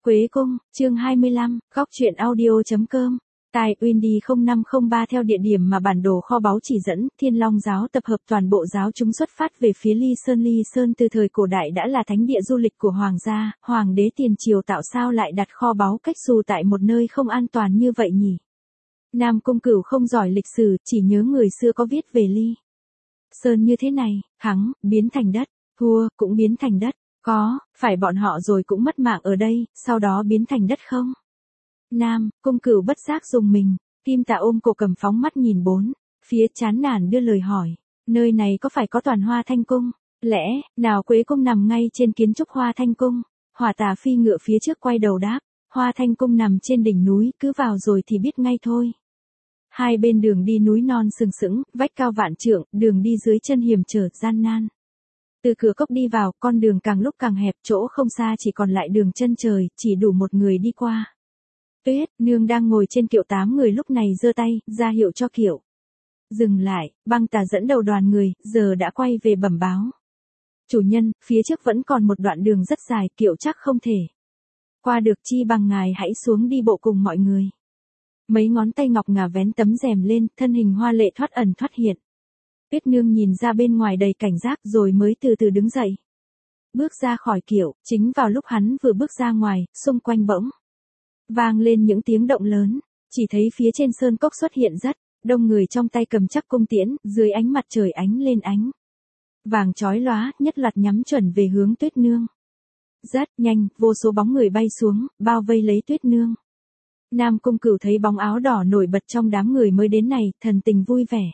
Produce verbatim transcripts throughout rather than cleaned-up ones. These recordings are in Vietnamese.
Quế Cung, chương hai mươi lăm, góc truyện audio.com. Tại Windy không năm không ba theo địa điểm mà bản đồ kho báu chỉ dẫn, Thiên Long giáo tập hợp toàn bộ giáo chúng xuất phát về phía Ly Sơn. Ly Sơn từ thời cổ đại đã là thánh địa du lịch của hoàng gia, hoàng đế tiền triều tạo sao lại đặt kho báu cách xù tại một nơi không an toàn như vậy nhỉ? Nam Cung Cửu không giỏi lịch sử, chỉ nhớ người xưa có viết về Ly Sơn như thế này, thắng, biến thành đất, thua, cũng biến thành đất. Có, phải bọn họ rồi cũng mất mạng ở đây, sau đó biến thành đất không? Nam, Cung Cửu bất giác dùng mình, Kim Tà ôm cổ cầm phóng mắt nhìn bốn, phía chán nản đưa lời hỏi, nơi này có phải có toàn Hoa Thanh Cung? Lẽ, nào Quế Cung nằm ngay trên kiến trúc Hoa Thanh Cung? Hỏa Tà phi ngựa phía trước quay đầu đáp, Hoa Thanh Cung nằm trên đỉnh núi, cứ vào rồi thì biết ngay thôi. Hai bên đường đi núi non sừng sững, vách cao vạn trượng, đường đi dưới chân hiểm trở, gian nan. Từ cửa cốc đi vào, con đường càng lúc càng hẹp, chỗ không xa chỉ còn lại đường chân trời, chỉ đủ một người đi qua. Tuyết Nương đang ngồi trên kiệu tám người lúc này giơ tay, ra hiệu cho kiệu dừng lại. Băng Tà dẫn đầu đoàn người, giờ đã quay về bẩm báo. Chủ nhân, phía trước vẫn còn một đoạn đường rất dài, kiệu chắc không thể qua được, chi bằng ngài hãy xuống đi bộ cùng mọi người. Mấy ngón tay ngọc ngà vén tấm rèm lên, thân hình hoa lệ thoát ẩn thoát hiện. Tuyết Nương nhìn ra bên ngoài đầy cảnh giác rồi mới từ từ đứng dậy. Bước ra khỏi kiệu, chính vào lúc hắn vừa bước ra ngoài, xung quanh bỗng vang lên những tiếng động lớn, chỉ thấy phía trên sơn cốc xuất hiện rất đông người trong tay cầm chắc cung tiễn, dưới ánh mặt trời ánh lên ánh vàng chói lóa, nhất loạt nhắm chuẩn về hướng Tuyết Nương. Rất nhanh, vô số bóng người bay xuống, bao vây lấy Tuyết Nương. Nam Cung Cửu thấy bóng áo đỏ nổi bật trong đám người mới đến này, thần tình vui vẻ.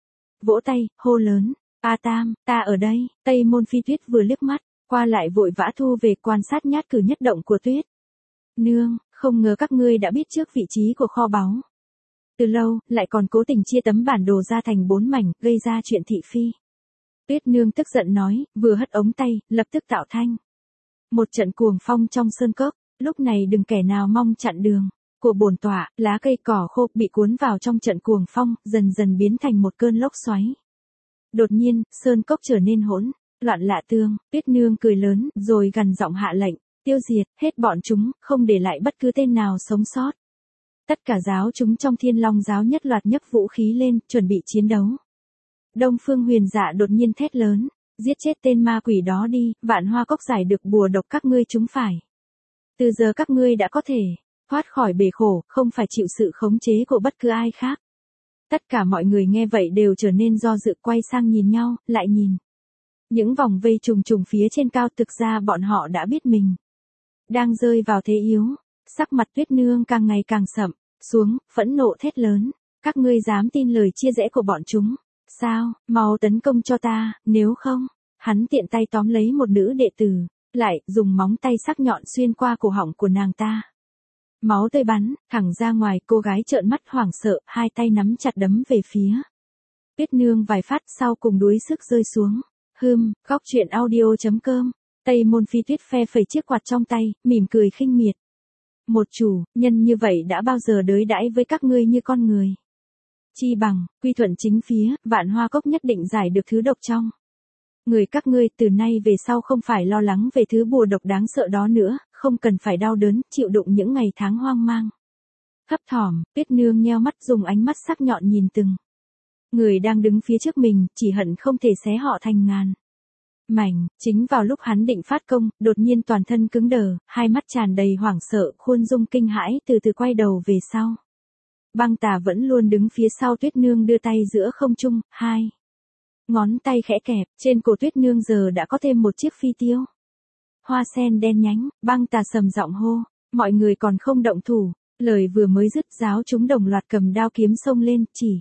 Vỗ tay, hô lớn, A Tam, ta ở đây. Tây Môn Phi Tuyết vừa liếc mắt, qua lại vội vã thu về quan sát nhát cử nhất động của Tuyết Nương, không ngờ các ngươi đã biết trước vị trí của kho báu. Từ lâu, lại còn cố tình chia tấm bản đồ ra thành bốn mảnh, gây ra chuyện thị phi. Tuyết Nương tức giận nói, vừa hất ống tay, lập tức tạo thanh một trận cuồng phong trong sơn cốc, lúc này đừng kẻ nào mong chặn đường của bổn tọa. Lá cây cỏ khô bị cuốn vào trong trận cuồng phong, dần dần biến thành một cơn lốc xoáy. Đột nhiên, sơn cốc trở nên hỗn loạn lạ tương. Tuyết Nương cười lớn, rồi gằn giọng hạ lệnh, tiêu diệt hết bọn chúng, không để lại bất cứ tên nào sống sót. Tất cả giáo chúng trong Thiên Long giáo nhất loạt nhấc vũ khí lên, chuẩn bị chiến đấu. Đông Phương Huyền Dạ đột nhiên thét lớn, giết chết tên ma quỷ đó đi, Vạn Hoa Cốc giải được bùa độc các ngươi chúng phải. Từ giờ các ngươi đã có thể thoát khỏi bể khổ, không phải chịu sự khống chế của bất cứ ai khác. Tất cả mọi người nghe vậy đều trở nên do dự, quay sang nhìn nhau, lại nhìn những vòng vây trùng trùng phía trên cao. Thực ra bọn họ đã biết mình đang rơi vào thế yếu. Sắc mặt Tuyết Nương càng ngày càng sậm xuống, phẫn nộ thét lớn, các ngươi dám tin lời chia rẽ của bọn chúng? Sao, mau tấn công cho ta, nếu không. Hắn tiện tay tóm lấy một nữ đệ tử, lại dùng móng tay sắc nhọn xuyên qua cổ họng của nàng ta. Máu tươi bắn thẳng ra ngoài, cô gái trợn mắt hoảng sợ, hai tay nắm chặt đấm về phía Tuyết Nương vài phát, sau cùng đuối sức rơi xuống. Hừm, góc truyện audio.com. Tây Môn Phi Tuyết phe phẩy chiếc quạt trong tay, mỉm cười khinh miệt. Một chủ nhân như vậy đã bao giờ đối đãi với các ngươi như con người. Chi bằng quy thuận chính phía, Vạn Hoa Cốc nhất định giải được thứ độc trong người các ngươi. Từ nay về sau không phải lo lắng về thứ bùa độc đáng sợ đó nữa, không cần phải đau đớn, chịu đựng những ngày tháng hoang mang. Thấp thỏm, Tuyết Nương nheo mắt, dùng ánh mắt sắc nhọn nhìn từng người đang đứng phía trước mình, chỉ hận không thể xé họ thành ngàn mảnh. Chính vào lúc hắn định phát công, đột nhiên toàn thân cứng đờ, hai mắt tràn đầy hoảng sợ, khuôn dung kinh hãi, từ từ quay đầu về sau. Băng Tà vẫn luôn đứng phía sau Tuyết Nương, đưa tay giữa không trung, hai ngón tay khẽ kẹp, trên cổ Tuyết Nương giờ đã có thêm một chiếc phi tiêu hoa sen đen nhánh. Băng Tà sầm giọng hô, mọi người còn không động thủ. Lời vừa mới dứt, giáo chúng đồng loạt cầm đao kiếm xông lên, chỉ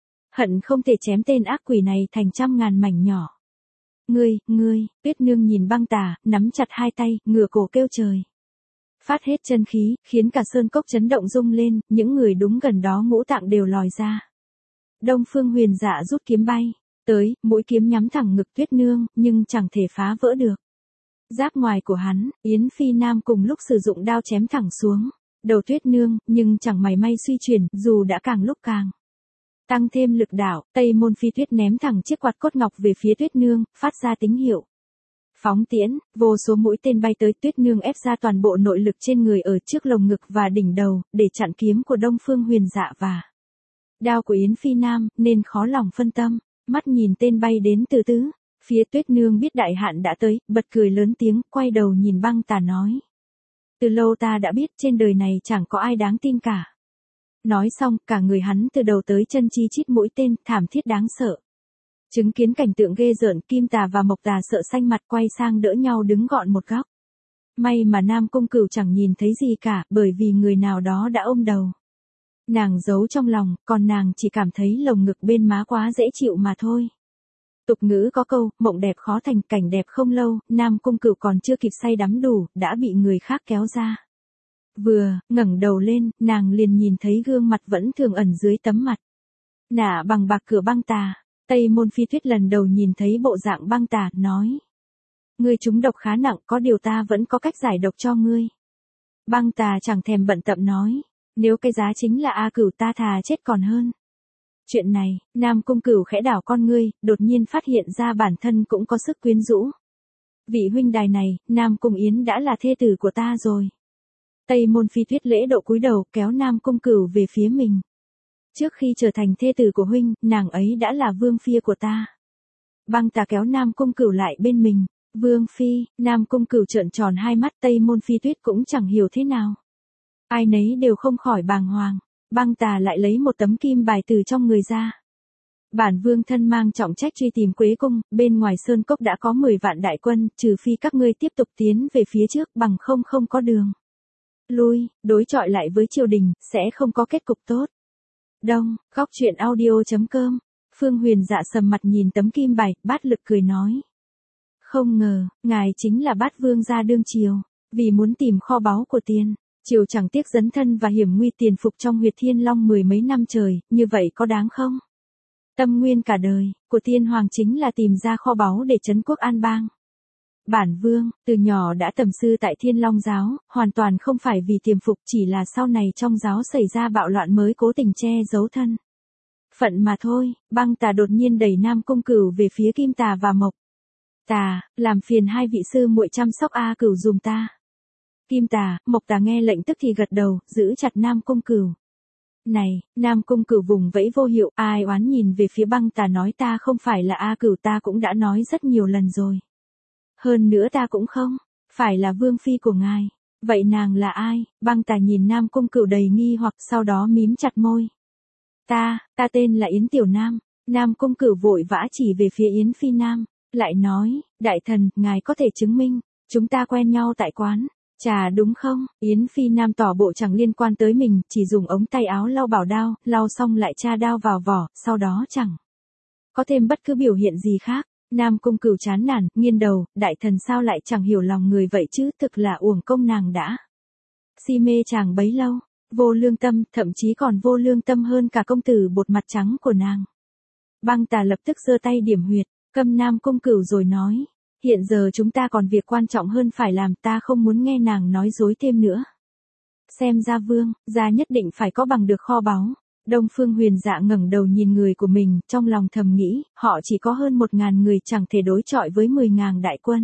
hận không thể chém tên ác quỷ này thành trăm ngàn mảnh nhỏ. Ngươi, ngươi, Tuyết Nương nhìn Băng Tà, nắm chặt hai tay, ngửa cổ kêu trời. Phát hết chân khí, khiến cả sơn cốc chấn động rung lên, những người đúng gần đó ngũ tạng đều lòi ra. Đông Phương Huyền Dạ rút kiếm bay tới, mũi kiếm nhắm thẳng ngực Tuyết Nương, nhưng chẳng thể phá vỡ được giáp ngoài của hắn. Yến Phi Nam cùng lúc sử dụng đao chém thẳng xuống đầu Tuyết Nương, nhưng chẳng mảy may suy chuyển, dù đã càng lúc càng tăng thêm lực đạo. Tây Môn Phi Tuyết ném thẳng chiếc quạt cốt ngọc về phía Tuyết Nương, phát ra tín hiệu Phóng tiễn, vô số mũi tên bay tới, Tuyết Nương ép ra toàn bộ nội lực trên người ở trước lồng ngực và đỉnh đầu, để chặn kiếm của Đông Phương Huyền Dạ và đao của Yến Phi Nam, nên khó lòng phân tâm, mắt nhìn tên bay đến từ tứ. Phía Tuyết Nương biết đại hạn đã tới, bật cười lớn tiếng, quay đầu nhìn Băng Tà nói. Từ lâu ta đã biết trên đời này chẳng có ai đáng tin cả. Nói xong, cả người hắn từ đầu tới chân chi chít mũi tên, thảm thiết đáng sợ. Chứng kiến cảnh tượng ghê rợn, Kim Tà và Mộc Tà sợ xanh mặt quay sang đỡ nhau đứng gọn một góc. May mà Nam Cung Cửu chẳng nhìn thấy gì cả, bởi vì người nào đó đã ôm đầu. Nàng giấu trong lòng, còn nàng chỉ cảm thấy lồng ngực bên má quá dễ chịu mà thôi. Tục ngữ có câu, mộng đẹp khó thành, cảnh đẹp không lâu, Nam Cung Cửu còn chưa kịp say đắm đủ, đã bị người khác kéo ra. Vừa, ngẩng đầu lên, nàng liền nhìn thấy gương mặt vẫn thường ẩn dưới tấm mặt nạ bằng bạc cửa Băng Tà. Tây Môn Phi Tuyết lần đầu nhìn thấy bộ dạng Băng Tà, nói. Ngươi trúng độc khá nặng, có điều ta vẫn có cách giải độc cho ngươi. Băng Tà chẳng thèm bận tâm nói. Nếu cái giá chính là A Cửu ta thà chết còn hơn. Chuyện này, Nam Cung Cửu khẽ đảo con ngươi, đột nhiên phát hiện ra bản thân cũng có sức quyến rũ. Vị huynh đài này, Nam Cung Yến đã là thê tử của ta rồi. Tây Môn Phi Tuyết lễ độ cúi đầu, kéo Nam Cung Cửu về phía mình. Trước khi trở thành thê tử của huynh, nàng ấy đã là vương phi của ta. Băng Tà kéo Nam Cung Cửu lại bên mình. Vương phi, Nam Cung Cửu trợn tròn hai mắt, Tây Môn Phi Tuyết cũng chẳng hiểu thế nào. Ai nấy đều không khỏi bàng hoàng. Băng Tà lại lấy một tấm kim bài từ trong người ra. Bản vương thân mang trọng trách truy tìm Quế Cung, bên ngoài sơn cốc đã có mười vạn đại quân, trừ phi các ngươi tiếp tục tiến về phía trước, bằng không không có đường lui, đối chọi lại với triều đình, sẽ không có kết cục tốt. Đông, góc truyện audio.com. Phương Huyền Dạ sầm mặt nhìn tấm kim bài, Bát Lực cười nói. Không ngờ, ngài chính là Bát Vương gia đương triều, vì muốn tìm kho báu của tiền. Triều chẳng tiếc dấn thân và hiểm nguy tiền phục trong huyệt Thiên Long mười mấy năm trời, như vậy có đáng không? Tâm nguyên cả đời, của tiên hoàng chính là tìm ra kho báu để trấn quốc an bang. Bản vương, từ nhỏ đã tầm sư tại Thiên Long giáo, hoàn toàn không phải vì tiềm phục, chỉ là sau này trong giáo xảy ra bạo loạn mới cố tình che giấu thân phận mà thôi. Băng Tà đột nhiên đẩy Nam Cung Cửu về phía Kim Tà và Mộc Tà, làm phiền hai vị sư muội chăm sóc A Cửu dùm ta. Kim Tà, Mộc Tà nghe lệnh tức thì gật đầu, giữ chặt Nam Cung Cửu. Này, Nam Cung Cửu vùng vẫy vô hiệu, ai oán nhìn về phía Băng Tà nói ta không phải là A Cửu, ta cũng đã nói rất nhiều lần rồi. Hơn nữa ta cũng không phải là vương phi của ngài. Vậy nàng là ai? Băng Tà nhìn Nam Cung Cửu đầy nghi hoặc, sau đó mím chặt môi. Ta, ta tên là Yến Tiểu Nam. Nam Cung Cửu vội vã chỉ về phía Yến Phi Nam, lại nói, đại thần, ngài có thể chứng minh, chúng ta quen nhau tại quán trà đúng không? Yến Phi Nam tỏ bộ chẳng liên quan tới mình, chỉ dùng ống tay áo lau bảo đao, lau xong lại tra đao vào vỏ, sau đó chẳng có thêm bất cứ biểu hiện gì khác. Nam Cung Cửu chán nản, nghiêng đầu, đại thần sao lại chẳng hiểu lòng người vậy chứ, thực là uổng công nàng đã si mê chàng bấy lâu, vô lương tâm, thậm chí còn vô lương tâm hơn cả công tử bột mặt trắng của nàng. Băng Tà lập tức giơ tay điểm huyệt, câm Nam Cung Cửu rồi nói, hiện giờ chúng ta còn việc quan trọng hơn phải làm, ta không muốn nghe nàng nói dối thêm nữa. Xem ra vương, gia nhất định phải có bằng được kho báu. Đông Phương Huyền Dạ ngẩng đầu nhìn người của mình, trong lòng thầm nghĩ, họ chỉ có hơn một ngàn người, chẳng thể đối chọi với mười ngàn đại quân.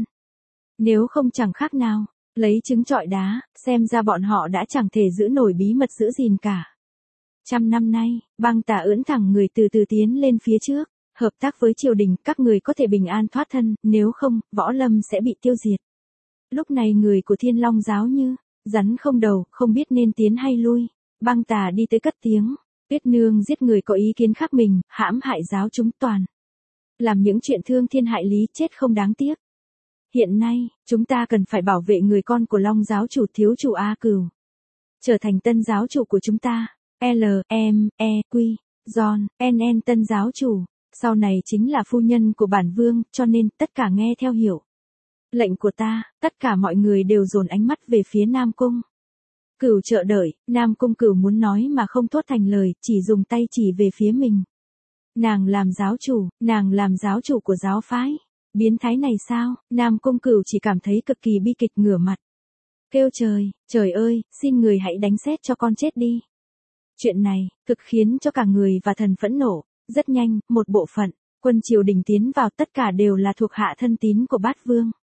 Nếu không chẳng khác nào lấy trứng trọi đá, xem ra bọn họ đã chẳng thể giữ nổi bí mật giữ gìn cả. Trăm năm nay, Băng Tà ưỡn thẳng người từ từ tiến lên phía trước, hợp tác với triều đình, các người có thể bình an thoát thân, nếu không, võ lâm sẽ bị tiêu diệt. Lúc này người của Thiên Long giáo như rắn không đầu, không biết nên tiến hay lui. Băng Tà đi tới cất tiếng, Tuyết Nương giết người có ý kiến khác mình, hãm hại giáo chúng toàn làm những chuyện thương thiên hại lý, chết không đáng tiếc. Hiện nay, chúng ta cần phải bảo vệ người con của Long giáo chủ thiếu chủ A Cửu, trở thành tân giáo chủ của chúng ta. L, M, E, Q, John, N N tân giáo chủ, sau này chính là phu nhân của bản vương, cho nên tất cả nghe theo hiểu lệnh của ta. Tất cả mọi người đều dồn ánh mắt về phía Nam Cung Cửu chờ đợi. Nam Cung Cửu muốn nói mà không thốt thành lời, chỉ dùng tay chỉ về phía mình. Nàng làm giáo chủ, nàng làm giáo chủ của giáo phái. Biến thái này sao? Nam Cung Cửu chỉ cảm thấy cực kỳ bi kịch, ngửa mặt kêu trời, trời ơi, xin người hãy đánh xét cho con chết đi. Chuyện này, cực khiến cho cả người và thần phẫn nộ. Rất nhanh, một bộ phận quân triều đình tiến vào, tất cả đều là thuộc hạ thân tín của Bát Vương.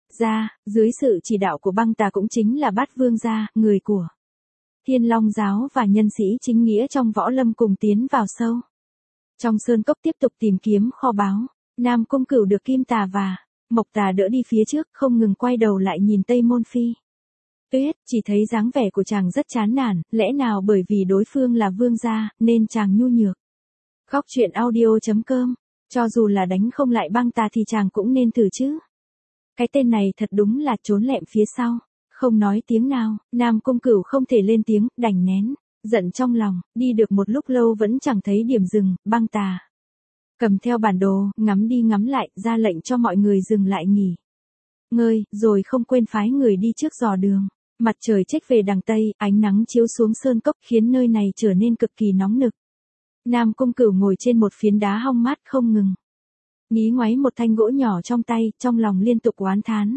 gia, dưới sự chỉ đạo của Băng Tà cũng chính là Bát Vương gia, người của Thiên Long giáo và nhân sĩ chính nghĩa trong võ lâm cùng tiến vào sâu trong sơn cốc tiếp tục tìm kiếm kho báu. Nam Cung Cửu được Kim Tà và Mộc Tà đỡ đi phía trước, không ngừng quay đầu lại nhìn Tây Môn Phi Tuyết, chỉ thấy dáng vẻ của chàng rất chán nản, lẽ nào bởi vì đối phương là vương gia, nên chàng nhu nhược. Góc truyện audio.com, cho dù là đánh không lại Băng Tà thì chàng cũng nên thử chứ. Cái tên này thật đúng là trốn lẹm phía sau, không nói tiếng nào. Nam Cung Cửu không thể lên tiếng, đành nén giận trong lòng, đi được một lúc lâu vẫn chẳng thấy điểm dừng. Băng Tà cầm theo bản đồ, ngắm đi ngắm lại, ra lệnh cho mọi người dừng lại nghỉ ngơi, rồi không quên phái người đi trước dò đường. Mặt trời chếch về đằng tây, ánh nắng chiếu xuống sơn cốc khiến nơi này trở nên cực kỳ nóng nực. Nam Cung Cửu ngồi trên một phiến đá hong mát không ngừng nhí ngoáy một thanh gỗ nhỏ trong tay, trong lòng liên tục oán thán.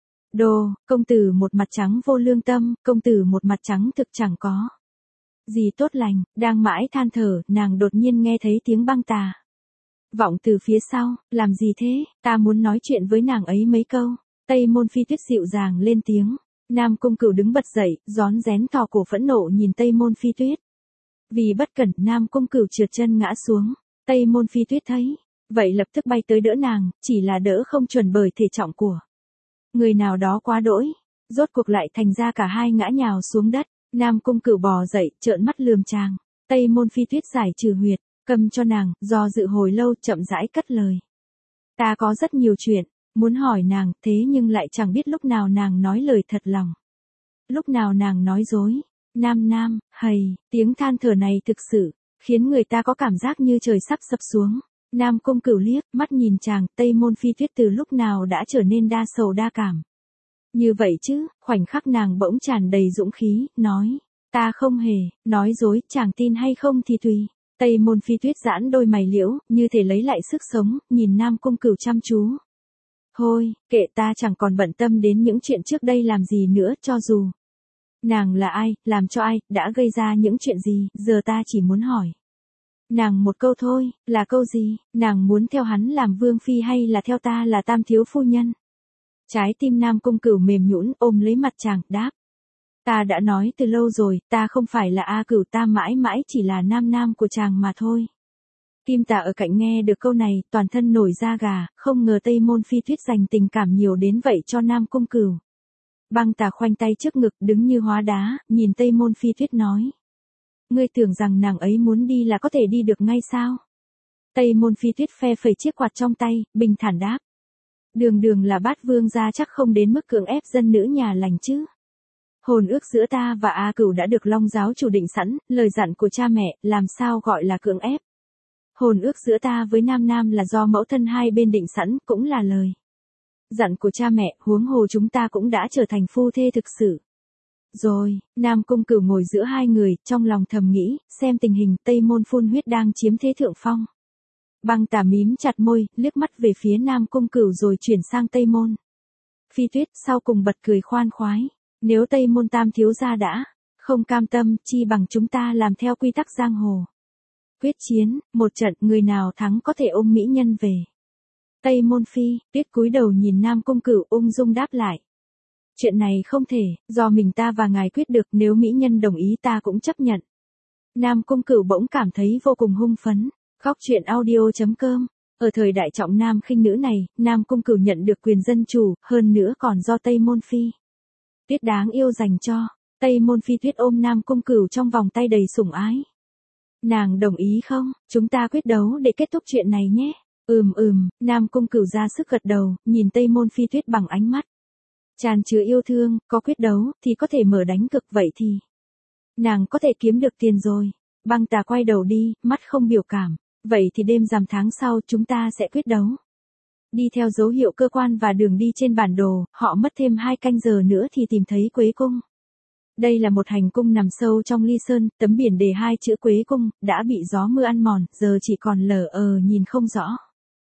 Đồ, công tử một mặt trắng vô lương tâm, công tử một mặt trắng thực chẳng có gì tốt lành. Đang mãi than thở, nàng đột nhiên nghe thấy tiếng Băng Tà vọng từ phía sau. Làm gì thế, ta muốn nói chuyện với nàng ấy mấy câu. Tây Môn Phi Tuyết dịu dàng lên tiếng. Nam Cung Cửu đứng bật dậy, rón rén thò cổ phẫn nộ nhìn Tây Môn Phi Tuyết. Vì bất cẩn, Nam Cung Cửu trượt chân ngã xuống. Tây Môn Phi Tuyết thấy vậy lập tức bay tới đỡ nàng, chỉ là đỡ không chuẩn bởi thể trọng của người nào đó quá đỗi, rốt cuộc lại thành ra cả hai ngã nhào xuống đất. Nam Cung Cửu bò dậy, trợn mắt lườm chàng. Tây Môn Phi Tuyết giải trừ huyệt, cầm cho nàng, do dự hồi lâu, chậm rãi cất lời. Ta có rất nhiều chuyện muốn hỏi nàng, thế nhưng lại chẳng biết lúc nào nàng nói lời thật lòng, lúc nào nàng nói dối. Nam Nam, hầy, tiếng than thở này thực sự khiến người ta có cảm giác như trời sắp sập xuống. Nam Cung Cửu liếc mắt nhìn chàng. Tây Môn Phi Tuyết từ lúc nào đã trở nên đa sầu đa cảm như vậy chứ. Khoảnh khắc nàng bỗng tràn đầy dũng khí, nói, ta không hề nói dối, chàng tin hay không thì tùy. Tây Môn Phi Tuyết giãn đôi mày liễu, như thể lấy lại sức sống, nhìn Nam Cung Cửu chăm chú. Thôi, kệ, ta chẳng còn bận tâm đến những chuyện trước đây làm gì nữa, cho dù nàng là ai, làm cho ai, đã gây ra những chuyện gì, giờ ta chỉ muốn hỏi nàng một câu thôi. Là câu gì? Nàng muốn theo hắn làm vương phi hay là theo ta là tam thiếu phu nhân? Trái tim Nam Cung Cửu mềm nhũn, ôm lấy mặt chàng, đáp. Ta đã nói từ lâu rồi, ta không phải là A Cửu, ta mãi mãi chỉ là nam nam của chàng mà thôi. Kim Tà ở cạnh nghe được câu này, toàn thân nổi da gà, không ngờ Tây Môn Phi Tuyết dành tình cảm nhiều đến vậy cho Nam Cung Cửu. Băng Tà khoanh tay trước ngực, đứng như hóa đá, nhìn Tây Môn Phi Tuyết nói. Ngươi tưởng rằng nàng ấy muốn đi là có thể đi được ngay sao? Tây Môn Phi Tuyết phe phẩy chiếc quạt trong tay, bình thản đáp. Đường đường là Bát Vương gia, chắc không đến mức cưỡng ép dân nữ nhà lành chứ. Hôn ước giữa ta và A Cửu đã được Long giáo chủ định sẵn, lời dặn của cha mẹ, làm sao gọi là cưỡng ép. Hôn ước giữa ta với Nam Nam là do mẫu thân hai bên định sẵn, cũng là lời dặn của cha mẹ, huống hồ chúng ta cũng đã trở thành phu thê thực sự. Rồi, Nam Cung Cửu ngồi giữa hai người, trong lòng thầm nghĩ, xem tình hình Tây Môn phun huyết đang chiếm thế thượng phong. Băng Tà mím chặt môi, liếc mắt về phía Nam Cung Cửu rồi chuyển sang Tây Môn Phi Tuyết, sau cùng bật cười khoan khoái. Nếu Tây Môn tam thiếu gia đã không cam tâm, chi bằng chúng ta làm theo quy tắc giang hồ. Quyết chiến, một trận, người nào thắng có thể ôm mỹ nhân về. Tây Môn Phi Tuyết cúi đầu nhìn Nam Cung Cửu, ung dung đáp lại. Chuyện này không thể, do mình ta và ngài quyết được, nếu mỹ nhân đồng ý ta cũng chấp nhận. Nam Cung Cửu bỗng cảm thấy vô cùng hưng phấn. Góc truyện audio.com. Ở thời đại trọng nam khinh nữ này, Nam Cung Cửu nhận được quyền dân chủ, hơn nữa còn do Tây Môn Phi Tuyết đáng yêu dành cho. Tây Môn Phi Tuyết ôm Nam Cung Cửu trong vòng tay đầy sủng ái. Nàng đồng ý không? Chúng ta quyết đấu để kết thúc chuyện này nhé. Ừm ừm, Nam Cung Cửu ra sức gật đầu, nhìn Tây Môn Phi Tuyết bằng ánh mắt tràn chứa yêu thương. Có quyết đấu thì có thể mở đánh cực, vậy thì nàng có thể kiếm được tiền rồi. Băng Tà quay đầu đi, mắt không biểu cảm. Vậy thì đêm rằm tháng sau chúng ta sẽ quyết đấu. Đi theo dấu hiệu cơ quan và đường đi trên bản đồ, họ mất thêm hai canh giờ nữa thì tìm thấy Quế Cung. Đây là một hành cung nằm sâu trong ly sơn, tấm biển đề hai chữ Quế Cung, đã bị gió mưa ăn mòn, giờ chỉ còn lờ ờ nhìn không rõ.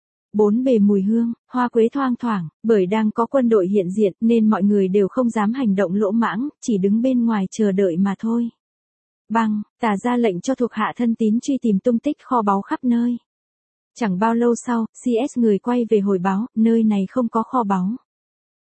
Bốn bề mùi hương, hoa quế thoang thoảng, bởi đang có quân đội hiện diện nên mọi người đều không dám hành động lỗ mãng, chỉ đứng bên ngoài chờ đợi mà thôi. Băng Tà ra lệnh cho thuộc hạ thân tín truy tìm tung tích kho báu khắp nơi. Chẳng bao lâu sau, xê ét người quay về hồi báo, nơi này không có kho báu.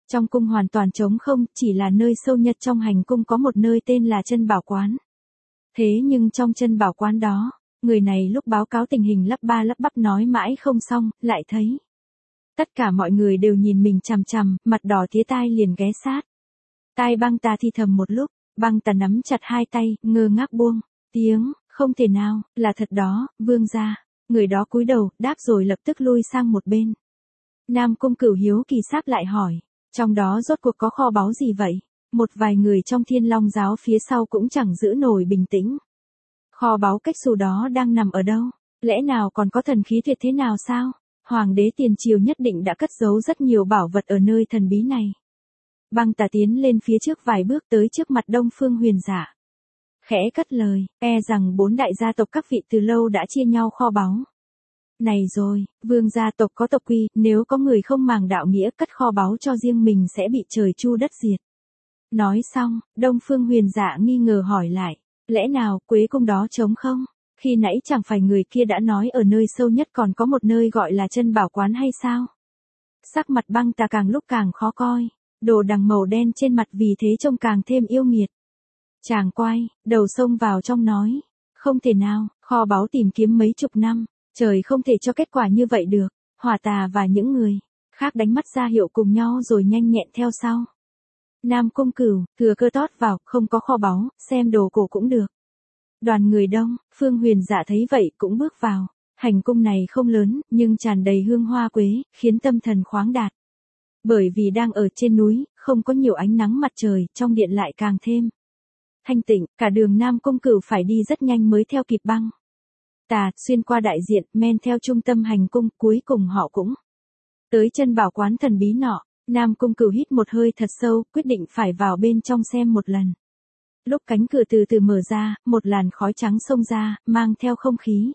Trong cung hoàn toàn trống không, chỉ là nơi sâu nhất trong hành cung có một nơi tên là Chân Bảo Quán. Thế nhưng trong Chân Bảo Quán đó, người này lúc báo cáo tình hình lắp ba lắp bắp nói mãi không xong, lại thấy tất cả mọi người đều nhìn mình chằm chằm, mặt đỏ tía tai liền ghé sát. Tai Băng Tà thì thầm một lúc, Băng Tà nắm chặt hai tay, ngơ ngác buông tiếng, không thể nào, là thật đó, vương gia. Người đó cúi đầu, đáp rồi lập tức lui sang một bên. Nam Cung Cửu hiếu kỳ sáp lại hỏi, trong đó rốt cuộc có kho báu gì vậy? Một vài người trong Thiên Long giáo phía sau cũng chẳng giữ nổi bình tĩnh. Kho báu cách xù đó đang nằm ở đâu? Lẽ nào còn có thần khí tuyệt thế nào sao? Hoàng đế tiền triều nhất định đã cất giấu rất nhiều bảo vật ở nơi thần bí này. Băng Tà tiến lên phía trước vài bước tới trước mặt Đông Phương Huyền Dạ. Khẽ cất lời, e rằng bốn đại gia tộc các vị từ lâu đã chia nhau kho báu. Này rồi, vương gia tộc có tộc quy, nếu có người không màng đạo nghĩa cất kho báu cho riêng mình sẽ bị trời chu đất diệt. Nói xong, Đông Phương Huyền Dạ nghi ngờ hỏi lại, lẽ nào Quế cung đó trống không? Khi nãy chẳng phải người kia đã nói ở nơi sâu nhất còn có một nơi gọi là Chân Bảo Quán hay sao? Sắc mặt Băng Tà càng lúc càng khó coi, đồ đằng màu đen trên mặt vì thế trông càng thêm yêu nghiệt. Chàng quay, đầu xông vào trong nói, không thể nào, kho báu tìm kiếm mấy chục năm, trời không thể cho kết quả như vậy được. Hỏa Tà và những người khác đánh mắt ra hiệu cùng nhau rồi nhanh nhẹn theo sau. Nam Cung Cửu, thừa cơ tót vào, không có kho báu, xem đồ cổ cũng được. Đoàn người đông, Phương Huyền Dạ thấy vậy cũng bước vào. Hành cung này không lớn, nhưng tràn đầy hương hoa quế, khiến tâm thần khoáng đạt. Bởi vì đang ở trên núi, không có nhiều ánh nắng mặt trời, trong điện lại càng thêm thanh tịnh, cả đường Nam Cung Cửu phải đi rất nhanh mới theo kịp Băng Tà, xuyên qua đại diện, men theo trung tâm hành cung, cuối cùng họ cũng tới Chân Bảo Quán thần bí nọ. Nam Cung Cửu hít một hơi thật sâu, quyết định phải vào bên trong xem một lần. Lúc cánh cửa từ từ mở ra, một làn khói trắng xông ra, mang theo không khí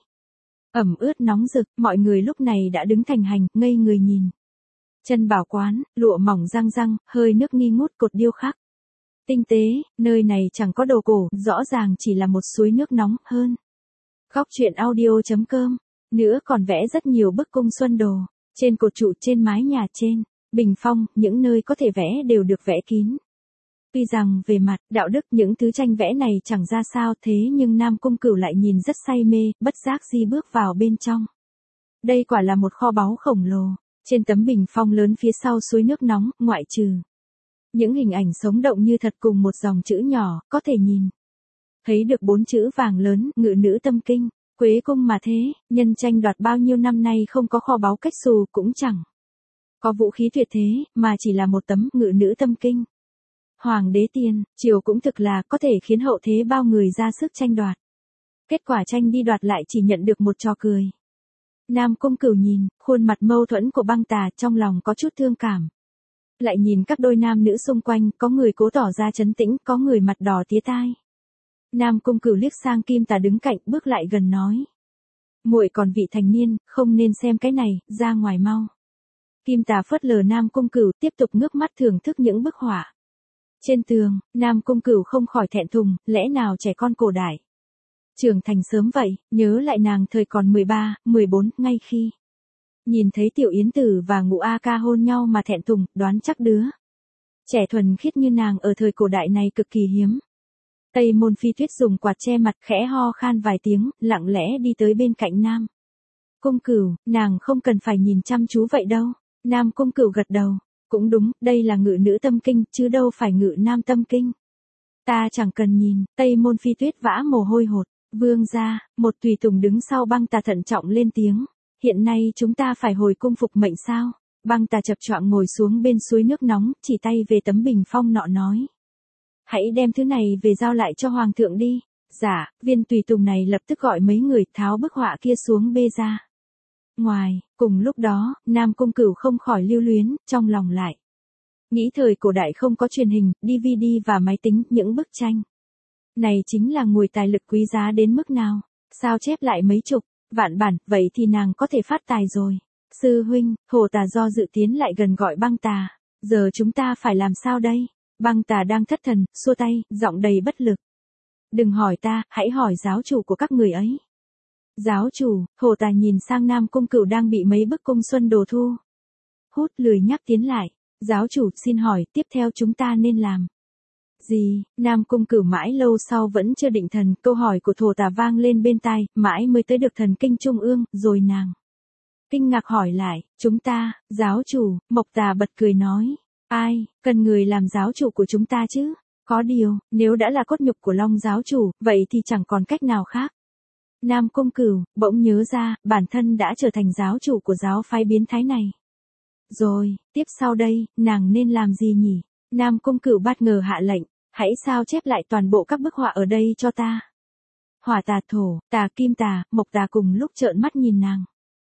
ẩm ướt nóng rực, mọi người lúc này đã đứng thành hành, ngây người nhìn. Chân Bảo Quán, lụa mỏng răng răng, hơi nước nghi ngút cột điêu khắc tinh tế, nơi này chẳng có đồ cổ, rõ ràng chỉ là một suối nước nóng hơn. Góc truyện audio chấm com, nữa còn vẽ rất nhiều bức cung xuân đồ, trên cột trụ, trên mái nhà, trên bình phong, những nơi có thể vẽ đều được vẽ kín. Tuy rằng về mặt đạo đức những thứ tranh vẽ này chẳng ra sao, thế nhưng Nam Cung Cửu lại nhìn rất say mê, bất giác di bước vào bên trong. Đây quả là một kho báu khổng lồ. Trên tấm bình phong lớn phía sau suối nước nóng, ngoại trừ những hình ảnh sống động như thật cùng một dòng chữ nhỏ, có thể nhìn thấy được bốn chữ vàng lớn, Ngự Nữ Tâm Kinh. Quế cung mà thế, nhân tranh đoạt bao nhiêu năm nay không có kho báu cách xù, cũng chẳng có vũ khí tuyệt thế, mà chỉ là một tấm Ngự Nữ Tâm Kinh. Hoàng đế tiền triều cũng thực là có thể khiến hậu thế bao người ra sức tranh đoạt. Kết quả tranh đi đoạt lại chỉ nhận được một trò cười. Nam Cung Cửu nhìn khuôn mặt mâu thuẫn của Băng Tà, trong lòng có chút thương cảm. Lại nhìn các đôi nam nữ xung quanh, có người cố tỏ ra trấn tĩnh, có người mặt đỏ tía tai. Nam Cung Cửu liếc sang Kim Tà đứng cạnh, bước lại gần nói: "Muội còn vị thành niên, không nên xem cái này, ra ngoài mau." Kim Tà phớt lờ Nam Cung Cửu, tiếp tục ngước mắt thưởng thức những bức họa trên tường. Nam Cung Cửu không khỏi thẹn thùng, lẽ nào trẻ con cổ đại trưởng thành sớm vậy, nhớ lại nàng thời còn mười ba, mười bốn, ngay khi nhìn thấy Tiểu Yến Tử và Ngũ A Ca hôn nhau mà thẹn thùng, đoán chắc đứa trẻ thuần khiết như nàng ở thời cổ đại này cực kỳ hiếm. Tây Môn Phi Tuyết dùng quạt che mặt, khẽ ho khan vài tiếng, lặng lẽ đi tới bên cạnh Nam Cung Cửu. Nàng không cần phải nhìn chăm chú vậy đâu. Nam Cung Cửu gật đầu. Cũng đúng, đây là Ngự Nữ Tâm Kinh, chứ đâu phải Ngự Nam Tâm Kinh. Ta chẳng cần nhìn. Tây Môn Phi Tuyết vã mồ hôi hột. Vương gia, một tùy tùng đứng sau Băng Tà thận trọng lên tiếng. Hiện nay chúng ta phải hồi cung phục mệnh sao? Băng Tà chập choạng ngồi xuống bên suối nước nóng, chỉ tay về tấm bình phong nọ nói: "Hãy đem thứ này về giao lại cho hoàng thượng đi." Dạ. Viên tùy tùng này lập tức gọi mấy người tháo bức họa kia xuống bê ra ngoài. Cùng lúc đó, Nam Cung Cửu không khỏi lưu luyến, trong lòng lại nghĩ thời cổ đại không có truyền hình, đê vê đê và máy tính, những bức tranh này chính là nguồn tài lực quý giá đến mức nào. Sao chép lại mấy chục vạn bản, vậy thì nàng có thể phát tài rồi. Sư huynh, Hồ Tà do dự tiến lại gần gọi Băng Tà. Giờ chúng ta phải làm sao đây? Băng Tà đang thất thần, xua tay, giọng đầy bất lực. Đừng hỏi ta, hãy hỏi giáo chủ của các người ấy. Giáo chủ? Hồ Tà nhìn sang Nam Cung Cửu đang bị mấy bức cung xuân đồ thu hút, lười nhắc tiến lại. Giáo chủ, xin hỏi, tiếp theo chúng ta nên làm gì? Nam Cung Cửu mãi lâu sau vẫn chưa định thần, câu hỏi của Thổ Tà vang lên bên tai, mãi mới tới được thần kinh trung ương, rồi nàng kinh ngạc hỏi lại, chúng ta, giáo chủ, Mộc Tà bật cười nói, ai, cần người làm giáo chủ của chúng ta chứ? Có điều, nếu đã là cốt nhục của Long giáo chủ, vậy thì chẳng còn cách nào khác. Nam Cung Cửu bỗng nhớ ra, bản thân đã trở thành giáo chủ của giáo phái biến thái này. Rồi, tiếp sau đây, nàng nên làm gì nhỉ? Nam Cung Cửu bất ngờ hạ lệnh, hãy sao chép lại toàn bộ các bức họa ở đây cho ta. Hỏa Tà, Thổ Tà, Kim Tà, Mộc Tà cùng lúc trợn mắt nhìn nàng.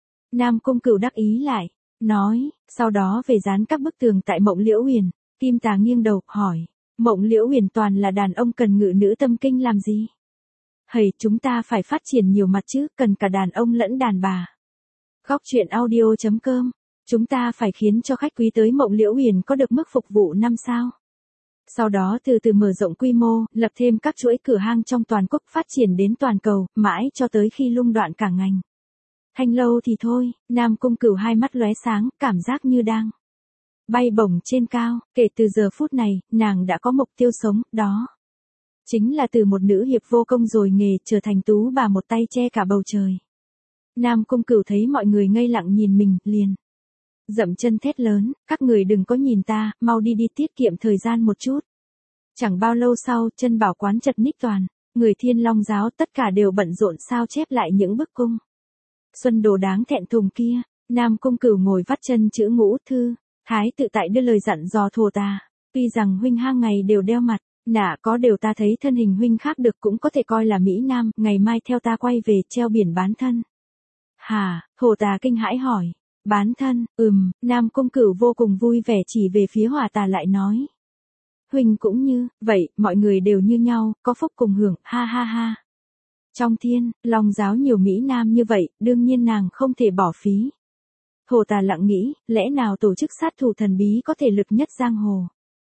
Nam Cung Cửu đắc ý lại, nói, sau đó về dán các bức tường tại Mộng Liễu Huyền. Kim Tà nghiêng đầu, hỏi, Mộng Liễu Huyền toàn là đàn ông cần ngự nữ tâm kinh làm gì? Hầy, chúng ta phải phát triển nhiều mặt chứ, cần cả đàn ông lẫn đàn bà. Góc truyện audio chấm com, chúng ta phải khiến cho khách quý tới Mộng Liễu Huyền có được mức phục vụ năm sao. Sau đó từ từ mở rộng quy mô, lập thêm các chuỗi cửa hang trong toàn quốc, phát triển đến toàn cầu, mãi cho tới khi lung đoạn cả ngành. Thanh lâu thì thôi, Nam Cung Cửu hai mắt lóe sáng, cảm giác như đang bay bổng trên cao. Kể từ giờ phút này, nàng đã có mục tiêu sống, đó chính là từ một nữ hiệp vô công rồi nghề trở thành tú bà một tay che cả bầu trời. Nam Cung Cửu thấy mọi người ngây lặng nhìn mình, liền dậm chân thét lớn, các người đừng có nhìn ta, mau đi đi tiết kiệm thời gian một chút. Chẳng bao lâu sau, chân bảo quán chật ních toàn, người Thiên Long giáo tất cả đều bận rộn sao chép lại những bức cung xuân đồ đáng thẹn thùng kia. Nam Cung Cửu ngồi vắt chân chữ Ngũ Thư, thái tự tại đưa lời dặn dò Thổ Tà, tuy rằng huynh hang ngày đều đeo mặt nạ, có điều ta thấy thân hình huynh khác được, cũng có thể coi là mỹ nam, ngày mai theo ta quay về treo biển bán thân. Hả? Thổ Tà kinh hãi hỏi. Bán thân? Ừm. Nam Cung Cửu vô cùng vui vẻ chỉ về phía Hỏa Tà lại nói, huynh cũng như vậy, mọi người đều như nhau, có phúc cùng hưởng, ha ha ha. Trong Thiên Long giáo nhiều mỹ nam như vậy, đương nhiên nàng không thể bỏ phí. Thổ Tà lặng nghĩ, lẽ nào tổ chức sát thủ thần bí có thể lực nhất giang hồ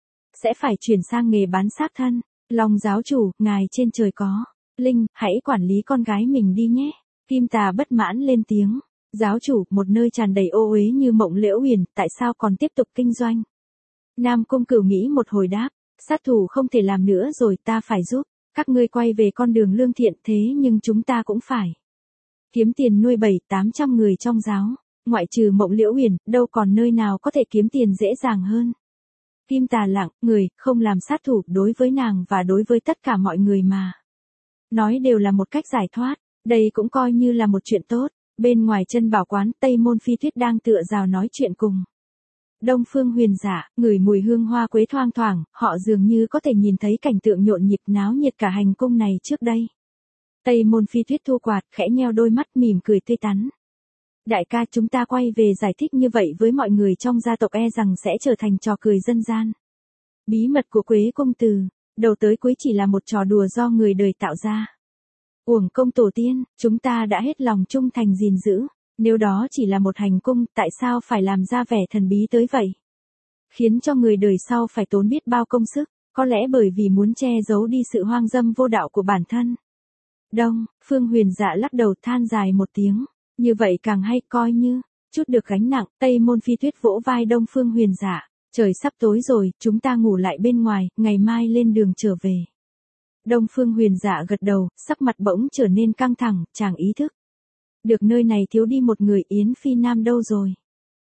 sẽ phải chuyển sang nghề bán xác thân? Long giáo chủ, ngài trên trời có linh, hãy quản lý con gái mình đi nhé. Kim Tà bất mãn lên tiếng, giáo chủ, một nơi tràn đầy ô uế như Mộng Liễu Huyền, tại sao còn tiếp tục kinh doanh? Nam Cung Cửu nghĩ một hồi đáp, sát thủ không thể làm nữa rồi, ta phải giúp các ngươi quay về con đường lương thiện, thế nhưng chúng ta cũng phải kiếm tiền nuôi bảy tám trăm người trong giáo, ngoại trừ Mộng Liễu Huyền, đâu còn nơi nào có thể kiếm tiền dễ dàng hơn. Kim Tà lặng, người không làm sát thủ đối với nàng và đối với tất cả mọi người mà nói đều là một cách giải thoát, đây cũng coi như là một chuyện tốt. Bên ngoài chân bảo quán, Tây Môn Phi Tuyết đang tựa rào nói chuyện cùng Đông Phương Huyền Dạ, ngửi mùi hương hoa quế thoang thoảng, họ dường như có thể nhìn thấy cảnh tượng nhộn nhịp náo nhiệt cả hành cung này trước đây. Tây Môn Phi Tuyết thu quạt, khẽ nheo đôi mắt mỉm cười tươi tắn. Đại ca, chúng ta quay về giải thích như vậy với mọi người trong gia tộc e rằng sẽ trở thành trò cười dân gian. Bí mật của Quế công từ đầu tới cuối chỉ là một trò đùa do người đời tạo ra. Uổng công tổ tiên, chúng ta đã hết lòng trung thành gìn giữ, nếu đó chỉ là một hành cung, tại sao phải làm ra vẻ thần bí tới vậy? Khiến cho người đời sau phải tốn biết bao công sức, có lẽ bởi vì muốn che giấu đi sự hoang dâm vô đạo của bản thân. Đông Phương Huyền Dạ lắc đầu than dài một tiếng, như vậy càng hay, coi như chút được gánh nặng. Tây Môn Phi Tuyết vỗ vai Đông Phương Huyền Dạ, trời sắp tối rồi, chúng ta ngủ lại bên ngoài, ngày mai lên đường trở về. Đông Phương Huyền Dạ gật đầu, sắc mặt bỗng trở nên căng thẳng, chàng ý thức được nơi này thiếu đi một người. Yến Phi Nam đâu rồi?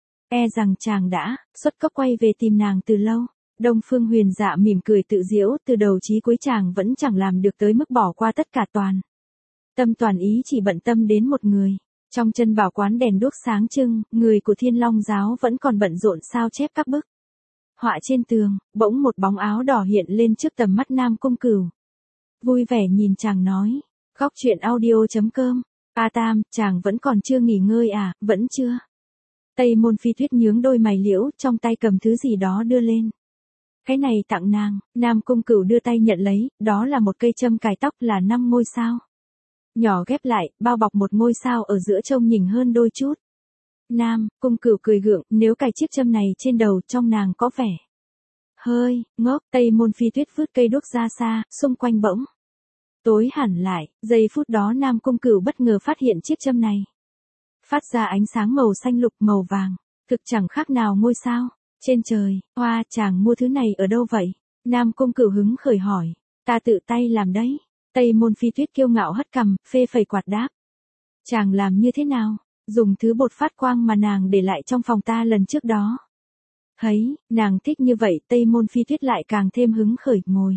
E rằng chàng đã xuất cốc quay về tìm nàng từ lâu. Đông Phương Huyền Dạ mỉm cười tự giễu, từ đầu chí cuối chàng vẫn chẳng làm được tới mức bỏ qua tất cả toàn tâm toàn ý chỉ bận tâm đến một người. Trong chân bảo quán đèn đuốc sáng trưng, người của Thiên Long giáo vẫn còn bận rộn sao chép các bức họa trên tường, bỗng một bóng áo đỏ hiện lên trước tầm mắt Nam Cung Cửu. Vui vẻ nhìn chàng nói, góc truyện audio chấm com, A Tam, chàng vẫn còn chưa nghỉ ngơi à? Vẫn chưa. Tây Môn Phi Tuyết nhướng đôi mày liễu, trong tay cầm thứ gì đó đưa lên. Cái này tặng nàng. Nam Cung Cửu đưa tay nhận lấy, đó là một cây châm cài tóc là năm ngôi sao nhỏ ghép lại, bao bọc một ngôi sao ở giữa trông nhỉnh hơn đôi chút. Nam Cung Cửu cười gượng, nếu cài chiếc châm này trên đầu trong nàng có vẻ hơi ngốc. Tây Môn Phi Tuyết vứt cây đuốc ra xa, xung quanh bỗng tối hẳn lại. Giây phút đó Nam Cung Cửu bất ngờ phát hiện chiếc châm này phát ra ánh sáng màu xanh lục màu vàng, thực chẳng khác nào ngôi sao. Trên trời, hoa, chàng mua thứ này ở đâu vậy? Nam Cung Cửu hứng khởi hỏi. Ta tự tay làm đấy. Tây Môn Phi Tuyết kiêu ngạo hất cằm, phê phẩy quạt đáp. Chàng làm như thế nào? Dùng thứ bột phát quang mà nàng để lại trong phòng ta lần trước đó. Thấy, nàng thích như vậy, Tây Môn Phi Tuyết lại càng thêm hứng khởi, ngồi